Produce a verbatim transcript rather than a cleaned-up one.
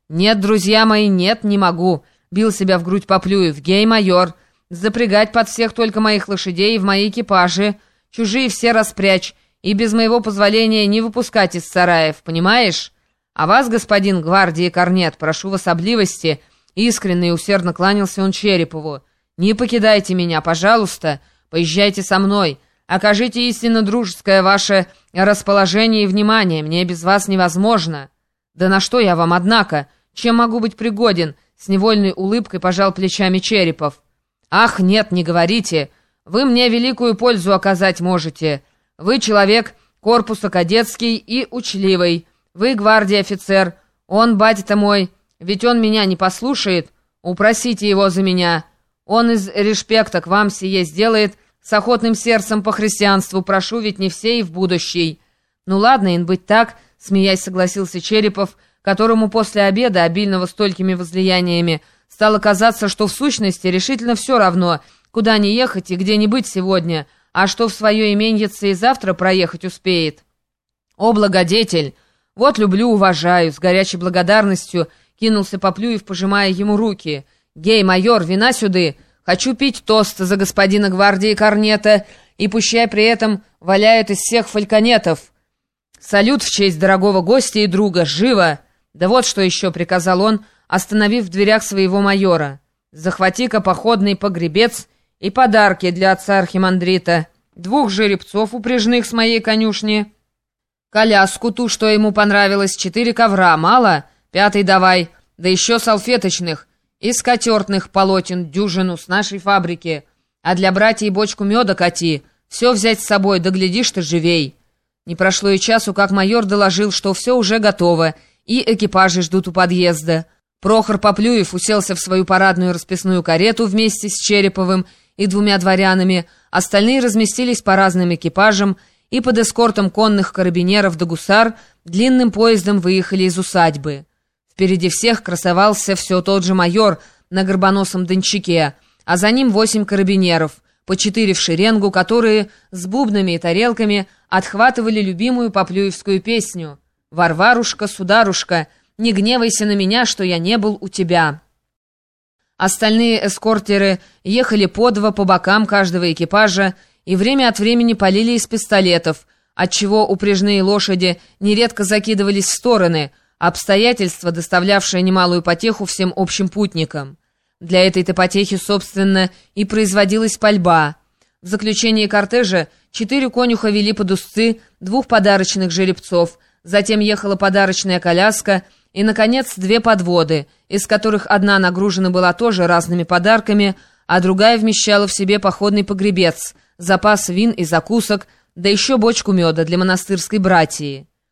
«Нет, друзья мои, нет, не могу», — бил себя в грудь Поплюев. «Гей-майор, запрягать под всех только моих лошадей в мои экипажи, чужие все распрячь, и без моего позволения не выпускать из сараев, понимаешь? А вас, господин гвардии корнет, прошу в особливости», — искренне и усердно кланялся он Черепову, «не покидайте меня, пожалуйста, поезжайте со мной, окажите истинно дружеское ваше расположение и внимание, мне без вас невозможно». «Да на что я вам, однако? Чем могу быть пригоден?» — с невольной улыбкой пожал плечами Черепов. «Ах, нет, не говорите. Вы мне великую пользу оказать можете. Вы человек корпуса кадетский и учливый. Вы гвардии офицер. Он, батя-то мой, ведь он меня не послушает. Упросите его за меня. Он из респекта к вам сие сделает, с охотным сердцем по христианству прошу, ведь не все и в будущий». «Ну ладно, ин быть так», — смеясь согласился Черепов, которому после обеда, обильного столькими возлияниями, стало казаться, что в сущности решительно все равно, куда не ехать и где не быть сегодня, а что в свое именьице и завтра проехать успеет. «О, благодетель! Вот люблю, уважаю!» — с горячей благодарностью кинулся Поплюев, пожимая ему руки. «Гей, майор, вина сюды! Хочу пить тост за господина гвардии корнета, и пущай при этом валяют из всех фальконетов. Салют в честь дорогого гостя и друга! Живо!» «Да вот что еще», — приказал он, остановив в дверях своего майора. «Захвати-ка походный погребец и подарки для отца архимандрита, двух жеребцов упряжных с моей конюшни, коляску ту, что ему понравилось, четыре ковра, мало? Пятый давай, да еще салфеточных и скатертных полотен дюжину с нашей фабрики, а для братьев бочку меда кати, все взять с собой, да глядишь ты живей». Не прошло и часу, как майор доложил, что все уже готово, и экипажи ждут у подъезда. Прохор Поплюев уселся в свою парадную расписную карету вместе с Череповым и двумя дворянами, остальные разместились по разным экипажам и под эскортом конных карабинеров да гусар длинным поездом выехали из усадьбы. Впереди всех красовался все тот же майор на горбоносом дончаке, а за ним восемь карабинеров, по четыре в шеренгу, которые с бубнами и тарелками отхватывали любимую поплюевскую песню «Варварушка, сударушка, не гневайся на меня, что я не был у тебя». Остальные эскортеры ехали по два по бокам каждого экипажа и время от времени полили из пистолетов, отчего упряжные лошади нередко закидывались в стороны, обстоятельство, доставлявшее немалую потеху всем общим путникам. Для этой-то потехи, собственно, и производилась пальба. В заключении кортежа четыре конюха вели под узцы двух подарочных жеребцов, затем ехала подарочная коляска и, наконец, две подводы, из которых одна нагружена была тоже разными подарками, а другая вмещала в себе походный погребец, запас вин и закусок, да еще бочку меда для монастырской братьи.